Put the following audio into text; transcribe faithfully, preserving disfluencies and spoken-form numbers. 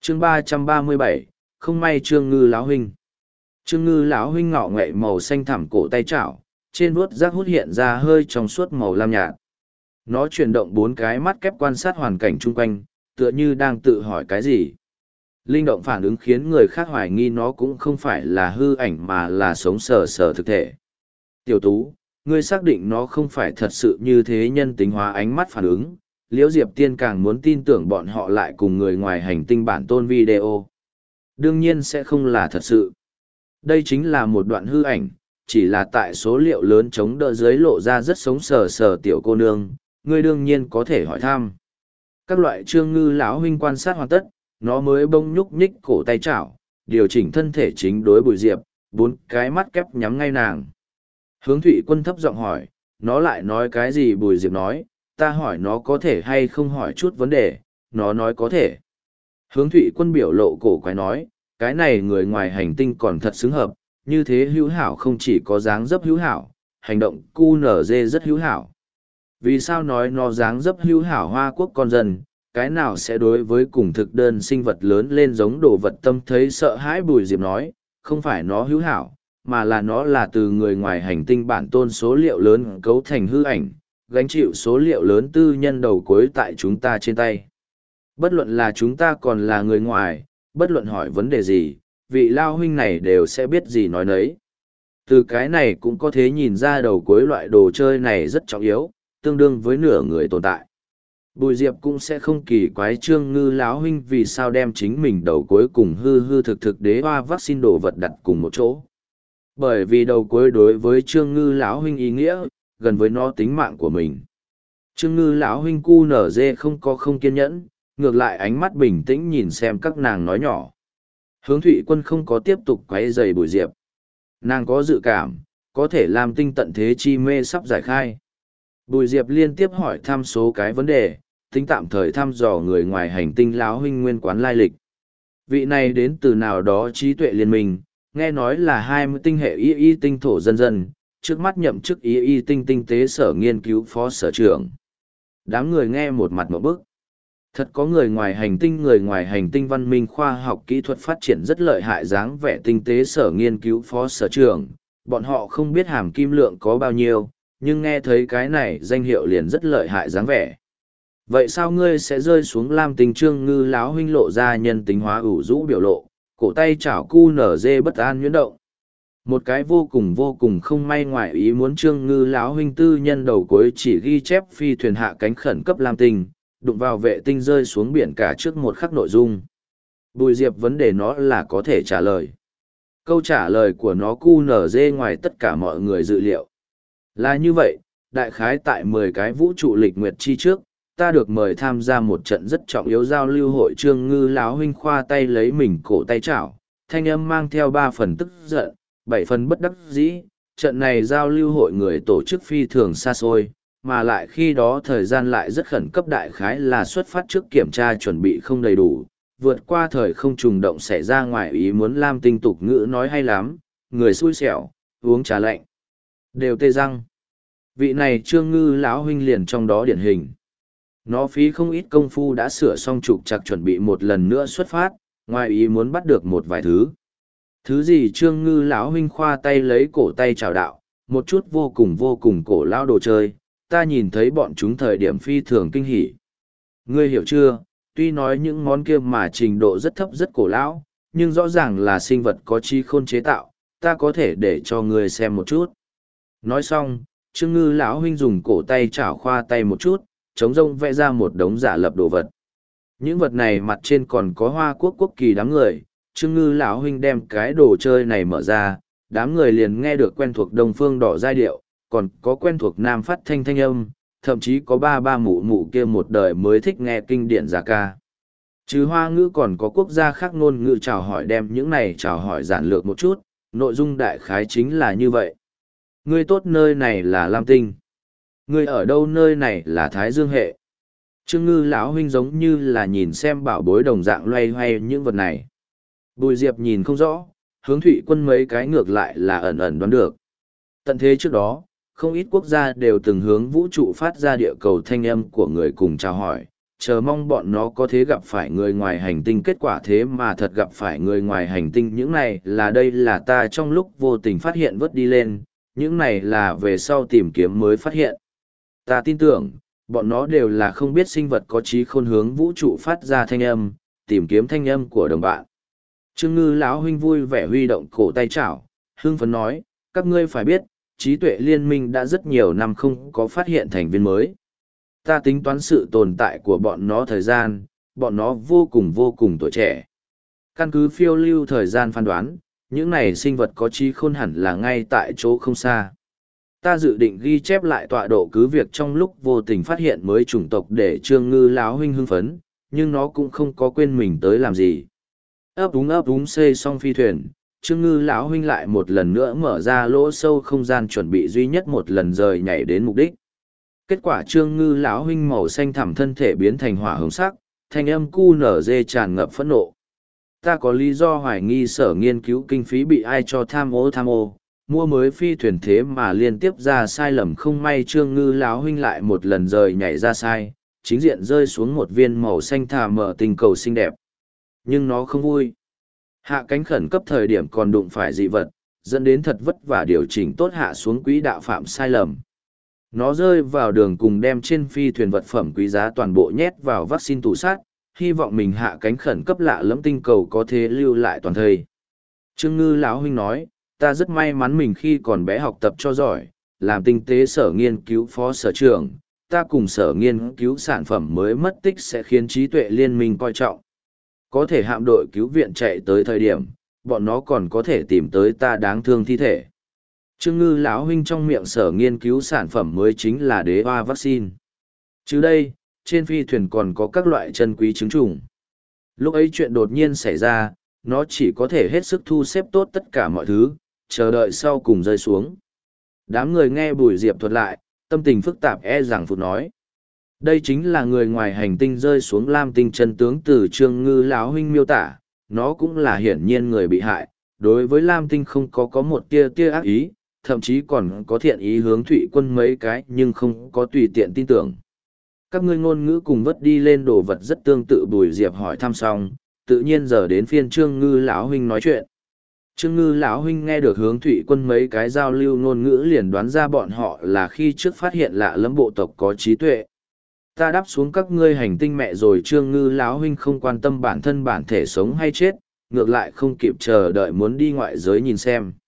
chương ba trăm ba mươi bảy, không may Trương Ngư lão huynh. Trương Ngư lão huynh ngọ ngậy màu xanh thẳm cổ tay chảo, trên vuốt rác hút hiện ra hơi trong suốt màu lam nhạt. Nó chuyển động bốn cái mắt kép quan sát hoàn cảnh chung quanh, tựa như đang tự hỏi cái gì. Linh động phản ứng khiến người khác hoài nghi nó cũng không phải là hư ảnh mà là sống sờ sờ thực thể. Tiểu Tú, ngươi xác định nó không phải thật sự như thế nhân tính hóa ánh mắt phản ứng. Liễu Diệp Tiên càng muốn tin tưởng bọn họ lại cùng người ngoài hành tinh bản tôn video. Đương nhiên sẽ không là thật sự. Đây chính là một đoạn hư ảnh, chỉ là tại số liệu lớn chống đỡ dưới lộ ra rất sống sờ sờ tiểu cô nương, ngươi đương nhiên có thể hỏi thăm. Các loại Trương Ngư lão huynh quan sát hoàn tất, nó mới bông nhúc nhích cổ tay chảo, điều chỉnh thân thể chính đối Bùi Diệp, bốn cái mắt kép nhắm ngay nàng. Hướng Thụy Quân thấp giọng hỏi, nó lại nói cái gì? Bùi Diệp nói, ta hỏi nó có thể hay không hỏi chút vấn đề, nó nói có thể. Hướng Thụy Quân biểu lộ cổ quái nói, cái này người ngoài hành tinh còn thật xứng hợp, như thế hữu hảo không chỉ có dáng dấp hữu hảo, hành động cu nở dê rất hữu hảo. Vì sao nói nó dáng dấp hữu hảo Hoa Quốc con dân, cái nào sẽ đối với cùng thực đơn sinh vật lớn lên giống đồ vật tâm thấy sợ hãi? Bùi Diệp nói, không phải nó hữu hảo, mà là nó là từ người ngoài hành tinh bản tôn số liệu lớn cấu thành hư ảnh, gánh chịu số liệu lớn tư nhân đầu cuối tại chúng ta trên tay. Bất luận là chúng ta còn là người ngoài, bất luận hỏi vấn đề gì, vị lao huynh này đều sẽ biết gì nói nấy. Từ cái này cũng có thể nhìn ra đầu cuối loại đồ chơi này rất trọng yếu, tương đương với nửa người tồn tại. Bùi Diệp cũng sẽ không kỳ quái Trương Ngư lão huynh vì sao đem chính mình đầu cuối cùng hư hư thực thực đế hoa vaccine đồ vật đặt cùng một chỗ. Bởi vì đầu cuối đối với Trương Ngư lão huynh ý nghĩa gần với nó tính mạng của mình. Trương Ngư lão huynh cu nở dê không có không kiên nhẫn, ngược lại ánh mắt bình tĩnh nhìn xem các nàng nói nhỏ. Hướng Thụy Quân không có tiếp tục quấy rầy Bùi Diệp. Nàng có dự cảm, có thể làm tinh tận thế chi mê sắp giải khai. Bùi Diệp liên tiếp hỏi thăm số cái vấn đề, tính tạm thời thăm dò người ngoài hành tinh lão huynh nguyên quán lai lịch. Vị này đến từ nào đó trí tuệ liên minh, nghe nói là hai mươi tinh hệ y y tinh thổ dân dân, trước mắt nhậm chức y y tinh tinh tế sở nghiên cứu phó sở trưởng. Đám người nghe một mặt một bức. Thật có người ngoài hành tinh người ngoài hành tinh văn minh khoa học kỹ thuật phát triển rất lợi hại dáng vẻ tinh tế sở nghiên cứu phó sở trưởng, bọn họ không biết hàm kim lượng có bao nhiêu, nhưng nghe thấy cái này danh hiệu liền rất lợi hại dáng vẻ. Vậy sao ngươi sẽ rơi xuống lam tinh? Trương Ngư lão huynh lộ ra nhân tính hóa ủ rũ biểu lộ, cổ tay chảo cu nở dê bất an nhuyễn động. Một cái vô cùng vô cùng không may ngoại ý muốn Trương Ngư lão huynh tư nhân đầu cuối chỉ ghi chép phi thuyền hạ cánh khẩn cấp lam tinh, đụng vào vệ tinh rơi xuống biển cả trước một khắc nội dung. Bùi Diệp vấn đề nó là có thể trả lời. Câu trả lời của nó cu nở dê ngoài tất cả mọi người dự liệu. Là như vậy, đại khái tại mười cái vũ trụ lịch nguyệt chi trước, ta được mời tham gia một trận rất trọng yếu giao lưu hội. Trương Ngư lão huynh khoa tay lấy mình cổ tay chảo, thanh âm mang theo ba phần tức giận, bảy phần bất đắc dĩ. Trận này giao lưu hội người tổ chức phi thường xa xôi, mà lại khi đó thời gian lại rất khẩn cấp, đại khái là xuất phát trước kiểm tra chuẩn bị không đầy đủ, vượt qua thời không trùng động xảy ra ngoài ý muốn. Lam tinh tục ngữ nói hay lắm, người xui xẻo, uống trà lạnh đều tê răng. Vị này Trương Ngư lão huynh liền trong đó điển hình. Nó phí không ít công phu đã sửa xong trục trặc chuẩn bị một lần nữa xuất phát, ngoài ý muốn bắt được một vài thứ. Thứ gì? Trương Ngư lão huynh khoa tay lấy cổ tay chào đạo, một chút vô cùng vô cùng cổ lão đồ chơi, ta nhìn thấy bọn chúng thời điểm phi thường kinh hỉ. Ngươi hiểu chưa, tuy nói những món kia mà trình độ rất thấp rất cổ lão, nhưng rõ ràng là sinh vật có trí khôn chế tạo, ta có thể để cho ngươi xem một chút. Nói xong, Trương Ngư lão huynh dùng cổ tay chảo khoa tay một chút, trống rông vẽ ra một đống giả lập đồ vật. Những vật này mặt trên còn có Hoa Quốc quốc kỳ. Đám người, Trương Ngư lão huynh đem cái đồ chơi này mở ra, đám người liền nghe được quen thuộc Đông Phương Đỏ giai điệu, còn có quen thuộc Nam phát thanh thanh âm, thậm chí có ba ba mụ mụ kia một đời mới thích nghe kinh điển giả ca. Chứ Hoa ngữ còn có quốc gia khác ngôn ngữ chào hỏi, đem những này chào hỏi giản lược một chút, nội dung đại khái chính là như vậy. Ngươi tốt, nơi này là Lam Tinh. Ngươi ở đâu? Nơi này là Thái Dương hệ. Trương Ngư lão huynh giống như là nhìn xem bảo bối đồng dạng loay hoay những vật này. Bùi Diệp nhìn không rõ, Hướng Thụy Quân mấy cái ngược lại là ẩn ẩn đoán được. Tận thế trước đó, không ít quốc gia đều từng hướng vũ trụ phát ra địa cầu thanh âm của người cùng chào hỏi, Chờ mong bọn nó có thể gặp phải người ngoài hành tinh, kết quả thế mà thật gặp phải người ngoài hành tinh. Những này là đây là ta trong lúc vô tình phát hiện vớt đi lên, những này là về sau tìm kiếm mới phát hiện. Ta tin tưởng, bọn nó đều là không biết sinh vật có trí khôn hướng vũ trụ phát ra thanh âm, tìm kiếm thanh âm của đồng bạn. Trương Ngư lão huynh vui vẻ huy động cổ tay chảo, hưng phấn nói, các ngươi phải biết, trí tuệ liên minh đã rất nhiều năm không có phát hiện thành viên mới. Ta tính toán sự tồn tại của bọn nó thời gian, bọn nó vô cùng vô cùng tuổi trẻ. Căn cứ phiêu lưu thời gian phán đoán, những này sinh vật có trí khôn hẳn là ngay tại chỗ không xa. Ta dự định ghi chép lại tọa độ cứ việc trong lúc vô tình phát hiện mới chủng tộc để Trương Ngư lão huynh hưng phấn, nhưng nó cũng không có quên mình tới làm gì. Ấp úng ấp úng xây xong phi thuyền, Trương Ngư lão huynh lại một lần nữa mở ra lỗ sâu không gian chuẩn bị duy nhất một lần rời nhảy đến mục đích. Kết quả Trương Ngư lão huynh màu xanh thẳm thân thể biến thành hỏa hồng sắc, thanh âm cu nở dê tràn ngập phẫn nộ. Ta có lý do hoài nghi sở nghiên cứu kinh phí bị ai cho tham ô tham ô, mua mới phi thuyền thế mà liên tiếp ra sai lầm, không may Trương Ngư lão huynh lại một lần rời nhảy ra sai, chính diện rơi xuống một viên màu xanh thà mở tinh cầu xinh đẹp. Nhưng nó không vui. Hạ cánh khẩn cấp thời điểm còn đụng phải dị vật, dẫn đến thật vất vả điều chỉnh tốt hạ xuống quỹ đạo phạm sai lầm. Nó rơi vào đường cùng đem trên phi thuyền vật phẩm quý giá toàn bộ nhét vào vaccine tủ sát, hy vọng mình hạ cánh khẩn cấp lạ lẫm tinh cầu có thể lưu lại toàn thây. Trương Ngư lão huynh nói, ta rất may mắn mình khi còn bé học tập cho giỏi, làm tinh tế sở nghiên cứu phó sở trưởng, ta cùng sở nghiên cứu sản phẩm mới mất tích sẽ khiến trí tuệ liên minh coi trọng. Có thể hạm đội cứu viện chạy tới thời điểm, bọn nó còn có thể tìm tới ta đáng thương thi thể. Trương Ngư lão huynh trong miệng sở nghiên cứu sản phẩm mới chính là đế hoa vaccine. Chứ đây, trên phi thuyền còn có các loại chân quý trứng trùng. Lúc ấy chuyện đột nhiên xảy ra, nó chỉ có thể hết sức thu xếp tốt tất cả mọi thứ, chờ đợi sau cùng rơi xuống. Đám người nghe Bùi Diệp thuật lại, tâm tình phức tạp e rằng phụt nói. Đây chính là người ngoài hành tinh rơi xuống lam tinh chân tướng từ Trương Ngư lão huynh miêu tả, nó cũng là hiển nhiên người bị hại, đối với lam tinh không có có một tia tia ác ý, thậm chí còn có thiện ý hướng Thụy Quân mấy cái nhưng không có tùy tiện tin tưởng. Các ngươi ngôn ngữ cùng vất đi lên đồ vật rất tương tự. Bùi Diệp hỏi thăm xong, tự nhiên giờ đến phiên Trương Ngư lão huynh nói chuyện. Trương Ngư lão huynh nghe được hướng Thụy Quân mấy cái giao lưu ngôn ngữ liền đoán ra bọn họ là khi trước phát hiện lạ lẫm bộ tộc có trí tuệ. Ta đáp xuống các ngươi hành tinh mẹ rồi. Trương Ngư lão huynh không quan tâm bản thân bản thể sống hay chết, ngược lại không kịp chờ đợi muốn đi ngoại giới nhìn xem.